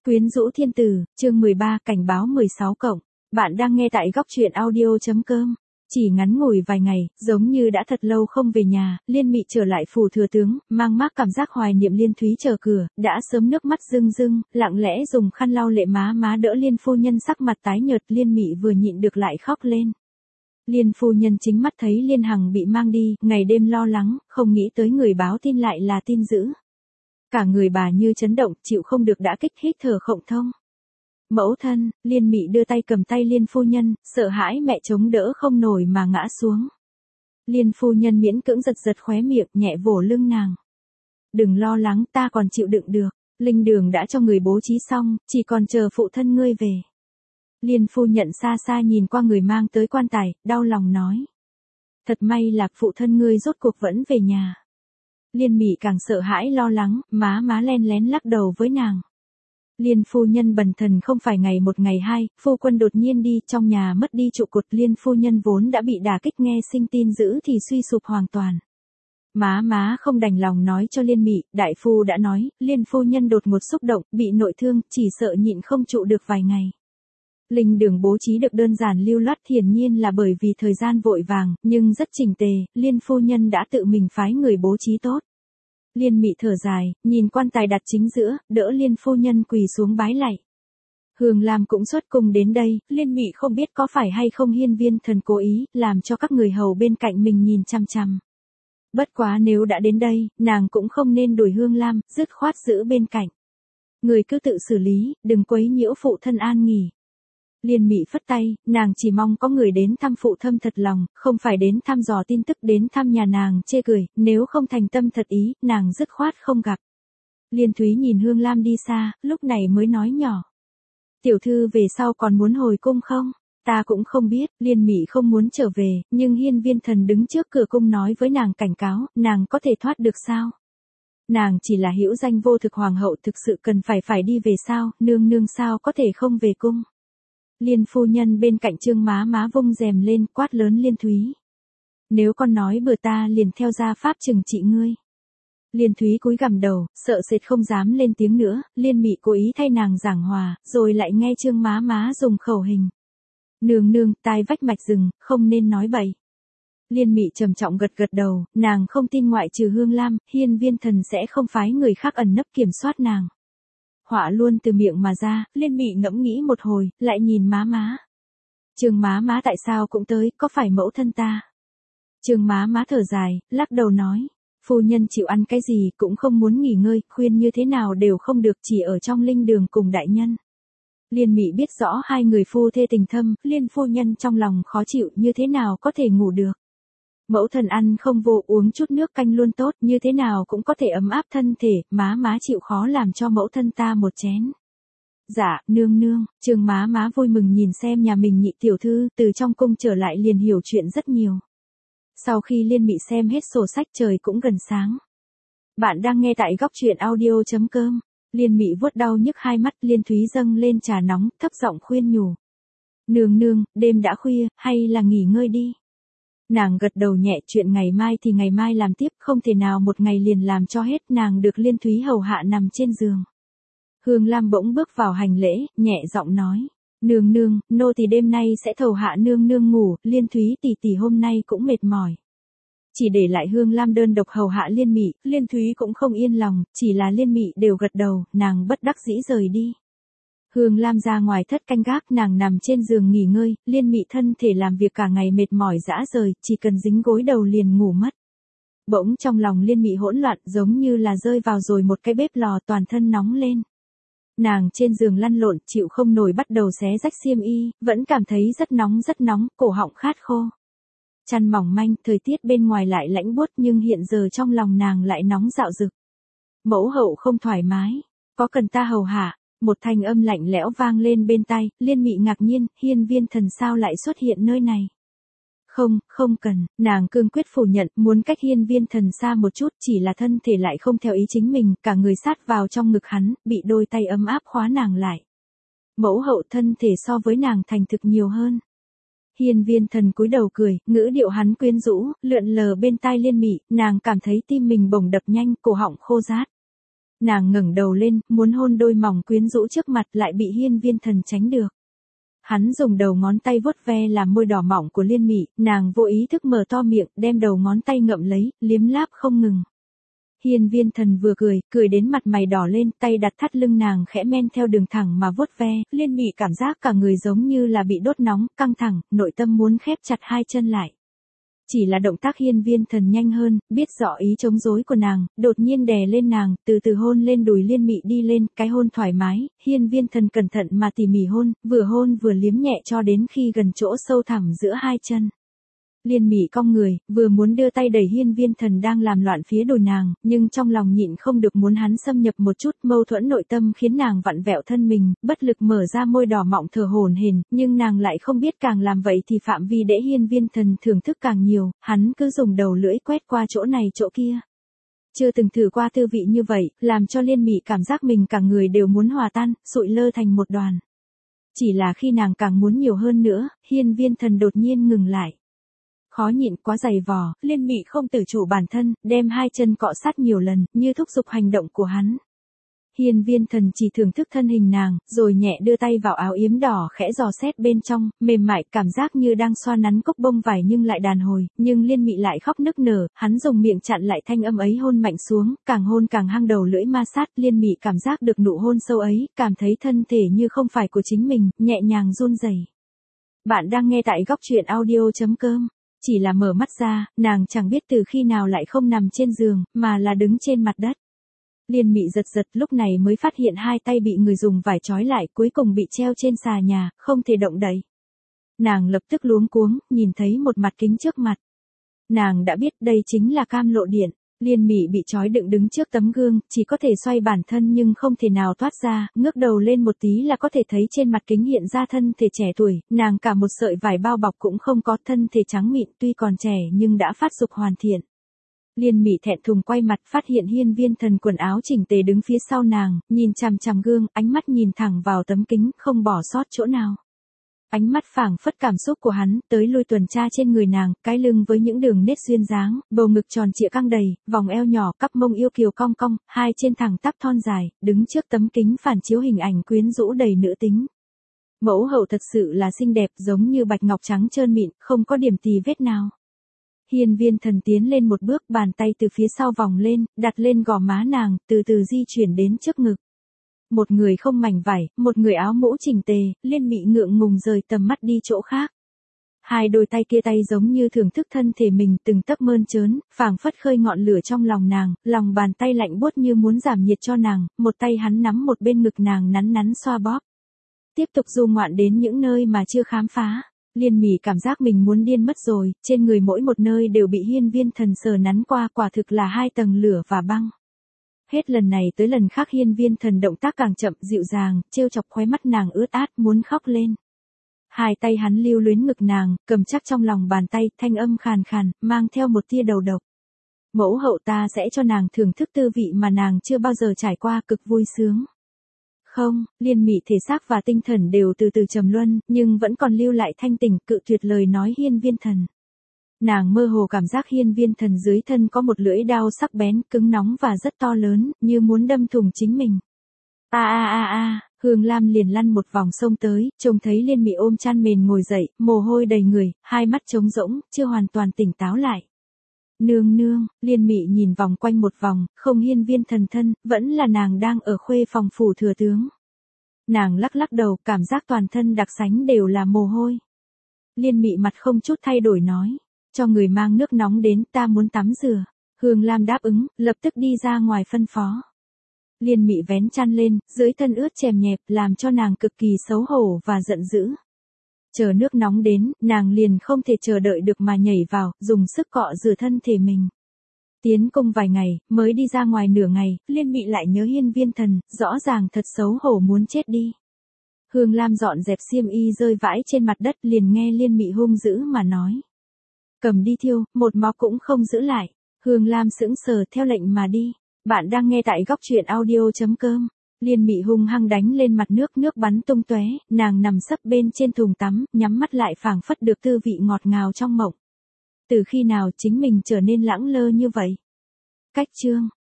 Quyến rũ thiên tử, chương 13, cảnh báo 16 cộng. Bạn đang nghe tại góc truyện audio.com. Chỉ ngắn ngủi vài ngày, giống như đã thật lâu không về nhà, Liên Mị trở lại phủ thừa tướng, mang mác cảm giác hoài niệm Liên Thúy chờ cửa, đã sớm nước mắt rưng rưng, lặng lẽ dùng khăn lau lệ má đỡ Liên phu nhân sắc mặt tái nhợt. Liên Mị vừa nhịn được lại khóc lên. Liên phu nhân chính mắt thấy Liên Hằng bị mang đi, ngày đêm lo lắng, không nghĩ tới người báo tin lại là tin dữ. Cả người bà như chấn động, chịu không được đã kích, hít thở không thông. Mẫu thân, Liên Mị đưa tay cầm tay Liên phu nhân, sợ hãi mẹ chống đỡ không nổi mà ngã xuống. Liên phu nhân miễn cưỡng giật khóe miệng, nhẹ vỗ lưng nàng. Đừng lo lắng, ta còn chịu đựng được, linh đường đã cho người bố trí xong, chỉ còn chờ phụ thân ngươi về. Liên phu nhận xa xa nhìn qua người mang tới quan tài, đau lòng nói. Thật may là phụ thân ngươi rốt cuộc vẫn về nhà. Liên Mị càng sợ hãi lo lắng, má len lén lắc đầu với nàng. Liên phu nhân bần thần không phải ngày một ngày hai, phu quân đột nhiên đi, trong nhà mất đi trụ cột. Liên phu nhân vốn đã bị đả kích, nghe sinh tin dữ thì suy sụp hoàn toàn. Má không đành lòng nói cho Liên Mị, đại phu đã nói, Liên phu nhân đột ngột xúc động, bị nội thương, chỉ sợ nhịn không trụ được vài ngày. Linh đường bố trí được đơn giản lưu loát, hiển nhiên là bởi vì thời gian vội vàng, nhưng rất chỉnh tề, Liên phu nhân đã tự mình phái người bố trí tốt. Liên Mị thở dài, nhìn quan tài đặt chính giữa, đỡ Liên phu nhân quỳ xuống bái lạy. Hương Lam cũng xuất cung đến đây, Liên Mị không biết có phải hay không Hiên Viên Thần cố ý, làm cho các người hầu bên cạnh mình nhìn chằm chằm. Bất quá nếu đã đến đây, nàng cũng không nên đuổi Hương Lam, dứt khoát giữ bên cạnh. Người cứ tự xử lý, đừng quấy nhiễu phụ thân an nghỉ. Liên Mị phất tay, nàng chỉ mong có người đến thăm phụ thân thật lòng, không phải đến thăm dò tin tức, đến thăm nhà nàng chê cười, nếu không thành tâm thật ý, nàng dứt khoát không gặp. Liên Thúy nhìn Hương Lam đi xa, lúc này mới nói nhỏ. Tiểu thư về sau còn muốn hồi cung không? Ta cũng không biết, Liên Mị không muốn trở về, nhưng Hiên Viên Thần đứng trước cửa cung nói với nàng cảnh cáo, nàng có thể thoát được sao? Nàng chỉ là hữu danh vô thực hoàng hậu, thực sự cần phải đi về sao, nương sao có thể không về cung? Liên phu nhân bên cạnh Trương má vung rèm lên, quát lớn Liên Thúy. Nếu con nói bừa ta liền theo gia pháp trừng trị ngươi. Liên Thúy cúi gằm đầu, sợ sệt không dám lên tiếng nữa, Liên Mị cố ý thay nàng giảng hòa, rồi lại nghe Trương má dùng khẩu hình. Nương, tai vách mạch rừng, không nên nói bậy. Liên Mị trầm trọng gật đầu, nàng không tin ngoại trừ Hương Lam, Hiên Viên Thần sẽ không phái người khác ẩn nấp kiểm soát nàng. Họa luôn từ miệng mà ra, Liên Mị ngẫm nghĩ một hồi, lại nhìn má. Trương má tại sao cũng tới, có phải mẫu thân ta? Trương má thở dài, lắc đầu nói, phu nhân chịu ăn cái gì cũng không muốn nghỉ ngơi, khuyên như thế nào đều không được, chỉ ở trong linh đường cùng đại nhân. Liên Mị biết rõ hai người phu thê tình thâm, Liên phu nhân trong lòng khó chịu, như thế nào có thể ngủ được. Mẫu thân ăn không vô, uống chút nước canh luôn tốt, như thế nào cũng có thể ấm áp thân thể, má chịu khó làm cho mẫu thân ta một chén. Dạ, nương, Trương má vui mừng nhìn xem nhà mình nhị tiểu thư, từ trong cung trở lại liền hiểu chuyện rất nhiều. Sau khi Liên Mị xem hết sổ sách trời cũng gần sáng. Bạn đang nghe tại góc truyện audio.com. Liên Mị vuốt đau nhức hai mắt, Liên Thúy dâng lên trà nóng, thấp giọng khuyên nhủ. Nương, đêm đã khuya, hay là nghỉ ngơi đi. Nàng gật đầu nhẹ, chuyện ngày mai thì ngày mai làm tiếp, không thể nào một ngày liền làm cho hết. Nàng được Liên Thúy hầu hạ nằm trên giường. Hương Lam bỗng bước vào hành lễ, nhẹ giọng nói. Nương, nô tỳ đêm nay sẽ thầu hạ nương ngủ, Liên Thúy tỷ hôm nay cũng mệt mỏi. Chỉ để lại Hương Lam đơn độc hầu hạ Liên Mị, Liên Thúy cũng không yên lòng, chỉ là Liên Mị đều gật đầu, nàng bất đắc dĩ rời đi. Hương Lam ra ngoài thất canh gác, nàng nằm trên giường nghỉ ngơi, Liên Mị thân thể làm việc cả ngày mệt mỏi rã rời, chỉ cần dính gối đầu liền ngủ mất. Bỗng trong lòng Liên Mị hỗn loạn, giống như là rơi vào rồi một cái bếp lò, toàn thân nóng lên. Nàng trên giường lăn lộn, chịu không nổi bắt đầu xé rách xiêm y, vẫn cảm thấy rất nóng, cổ họng khát khô. Chăn mỏng manh, thời tiết bên ngoài lại lạnh buốt, nhưng hiện giờ trong lòng nàng lại nóng rạo rực. Mẫu hậu không thoải mái, có cần ta hầu hạ? Một thanh âm lạnh lẽo vang lên bên tai, Liên Mị ngạc nhiên, Hiên Viên Thần sao lại xuất hiện nơi này? Không cần, nàng cương quyết phủ nhận, muốn cách Hiên Viên Thần xa một chút, chỉ là thân thể lại không theo ý chính mình, cả người sát vào trong ngực hắn, bị đôi tay ấm áp khóa nàng lại. Mẫu hậu thân thể so với nàng thành thực nhiều hơn. Hiên Viên Thần cúi đầu cười, ngữ điệu hắn quyến rũ, lượn lờ bên tai Liên Mị, nàng cảm thấy tim mình bỗng đập nhanh, cổ họng khô rát. Nàng ngẩng đầu lên, muốn hôn đôi mỏng quyến rũ trước mặt lại bị Hiên Viên Thần tránh được. Hắn dùng đầu ngón tay vuốt ve làm môi đỏ mỏng của Liên Mị, nàng vô ý thức mở to miệng, đem đầu ngón tay ngậm lấy, liếm láp không ngừng. Hiên Viên Thần vừa cười đến mặt mày đỏ lên, tay đặt thắt lưng nàng khẽ men theo đường thẳng mà vuốt ve, Liên Mị cảm giác cả người giống như là bị đốt nóng, căng thẳng, nội tâm muốn khép chặt hai chân lại. Chỉ là động tác Hiên Viên Thần nhanh hơn, biết rõ ý chống đối của nàng, đột nhiên đè lên nàng, từ từ hôn lên đùi Liên Mị đi lên, cái hôn thoải mái, Hiên Viên Thần cẩn thận mà tỉ mỉ hôn vừa liếm nhẹ cho đến khi gần chỗ sâu thẳm giữa hai chân. Liên Mị cong người, vừa muốn đưa tay đẩy Hiên Viên Thần đang làm loạn phía đùi nàng, nhưng trong lòng nhịn không được muốn hắn xâm nhập một chút, mâu thuẫn nội tâm khiến nàng vặn vẹo thân mình, bất lực mở ra môi đỏ mọng thở hổn hển, nhưng nàng lại không biết càng làm vậy thì phạm vi để Hiên Viên Thần thưởng thức càng nhiều, hắn cứ dùng đầu lưỡi quét qua chỗ này chỗ kia. Chưa từng thử qua tư vị như vậy, làm cho Liên Mị cảm giác mình cả người đều muốn hòa tan, sụi lơ thành một đoàn. Chỉ là khi nàng càng muốn nhiều hơn nữa, Hiên Viên Thần đột nhiên ngừng lại. Khó nhịn quá dày vò, Liên Mị không tự chủ bản thân, đem hai chân cọ sát nhiều lần, như thúc giục hành động của hắn. Hiên Viên Thần chỉ thưởng thức thân hình nàng, rồi nhẹ đưa tay vào áo yếm đỏ khẽ dò xét bên trong, mềm mại, cảm giác như đang xoa nắn cốc bông vải nhưng lại đàn hồi, nhưng Liên Mị lại khóc nức nở, hắn dùng miệng chặn lại thanh âm ấy hôn mạnh xuống, càng hôn càng hăng đầu lưỡi ma sát, Liên Mị cảm giác được nụ hôn sâu ấy, cảm thấy thân thể như không phải của chính mình, nhẹ nhàng run rẩy. Bạn đang nghe tại góc truyện audio.com. Chỉ là mở mắt ra, nàng chẳng biết từ khi nào lại không nằm trên giường, mà là đứng trên mặt đất. Liên Mị giật lúc này mới phát hiện hai tay bị người dùng vải trói lại, cuối cùng bị treo trên xà nhà, không thể động đậy. Nàng lập tức luống cuống, nhìn thấy một mặt kính trước mặt. Nàng đã biết đây chính là cam lộ điện. Liên Mị bị trói đựng đứng trước tấm gương, chỉ có thể xoay bản thân nhưng không thể nào thoát ra, ngước đầu lên một tí là có thể thấy trên mặt kính hiện ra thân thể trẻ tuổi, nàng cả một sợi vải bao bọc cũng không có, thân thể trắng mịn tuy còn trẻ nhưng đã phát dục hoàn thiện. Liên Mị thẹn thùng quay mặt phát hiện Hiên Viên Thần quần áo chỉnh tề đứng phía sau nàng, nhìn chằm chằm gương, ánh mắt nhìn thẳng vào tấm kính, không bỏ sót chỗ nào. Ánh mắt phảng phất cảm xúc của hắn, tới lui tuần tra trên người nàng, cái lưng với những đường nét duyên dáng, bầu ngực tròn trịa căng đầy, vòng eo nhỏ, cắp mông yêu kiều cong cong, hai trên thẳng tắp thon dài, đứng trước tấm kính phản chiếu hình ảnh quyến rũ đầy nữ tính. Mẫu hậu thật sự là xinh đẹp, giống như bạch ngọc trắng trơn mịn, không có điểm tì vết nào. Hiên Viên Thần tiến lên một bước, bàn tay từ phía sau vòng lên, đặt lên gò má nàng, từ từ di chuyển đến trước ngực. Một người không mảnh vải, một người áo mũ chỉnh tề, Liên Mị ngượng ngùng rời tầm mắt đi chỗ khác. Hai đôi tay kia tay giống như thưởng thức thân thể mình từng tấc mơn trớn, phảng phất khơi ngọn lửa trong lòng nàng, lòng bàn tay lạnh buốt như muốn giảm nhiệt cho nàng, một tay hắn nắm một bên ngực nàng nắn nắn xoa bóp. Tiếp tục du ngoạn đến những nơi mà chưa khám phá. Liên Mị cảm giác mình muốn điên mất rồi, trên người mỗi một nơi đều bị Hiên Viên Thần sờ nắn qua, quả thực là hai tầng lửa và băng. Hết lần này tới lần khác Hiên Viên Thần động tác càng chậm, dịu dàng, trêu chọc khóe mắt nàng ướt át, muốn khóc lên. Hai tay hắn lưu luyến ngực nàng, cầm chắc trong lòng bàn tay, thanh âm khàn khàn, mang theo một tia đầu độc. Mẫu hậu ta sẽ cho nàng thưởng thức tư vị mà nàng chưa bao giờ trải qua, cực vui sướng. Không, Liên Mị thể xác và tinh thần đều từ từ trầm luân, nhưng vẫn còn lưu lại thanh tỉnh, cự tuyệt lời nói Hiên Viên Thần. Nàng mơ hồ cảm giác Hiên Viên Thần dưới thân có một lưỡi đao sắc bén, cứng nóng và rất to lớn, như muốn đâm thủng chính mình. Hương Lam liền lăn một vòng sông tới, trông thấy Liên Mị ôm chăn mền ngồi dậy, mồ hôi đầy người, hai mắt trống rỗng, chưa hoàn toàn tỉnh táo lại. Nương nương, Liên Mị nhìn vòng quanh một vòng, không Hiên Viên Thần thân, vẫn là nàng đang ở khuê phòng phủ thừa tướng. Nàng lắc lắc đầu, cảm giác toàn thân đặc sánh đều là mồ hôi. Liên Mị mặt không chút thay đổi nói, cho người mang nước nóng đến, ta muốn tắm rửa. Hương Lam đáp ứng, lập tức đi ra ngoài phân phó. Liên Mị vén chăn lên, dưới thân ướt chèm nhẹp, làm cho nàng cực kỳ xấu hổ và giận dữ. Chờ nước nóng đến, nàng liền không thể chờ đợi được mà nhảy vào, dùng sức cọ rửa thân thể mình. Tiến cung vài ngày, mới đi ra ngoài nửa ngày, Liên Mị lại nhớ Hiên Viên Thần, rõ ràng thật xấu hổ muốn chết đi. Hương Lam dọn dẹp xiêm y rơi vãi trên mặt đất, liền nghe Liên Mị hung dữ mà nói. Cầm đi thiêu, một mó cũng không giữ lại. Hương Lam sững sờ theo lệnh mà đi. Bạn đang nghe tại góc truyện audio.com. Liên Mị hung hăng đánh lên mặt nước bắn tung tóe, nàng nằm sấp bên trên thùng tắm, nhắm mắt lại phảng phất được tư vị ngọt ngào trong mộng. Từ khi nào chính mình trở nên lẳng lơ như vậy? Cách chương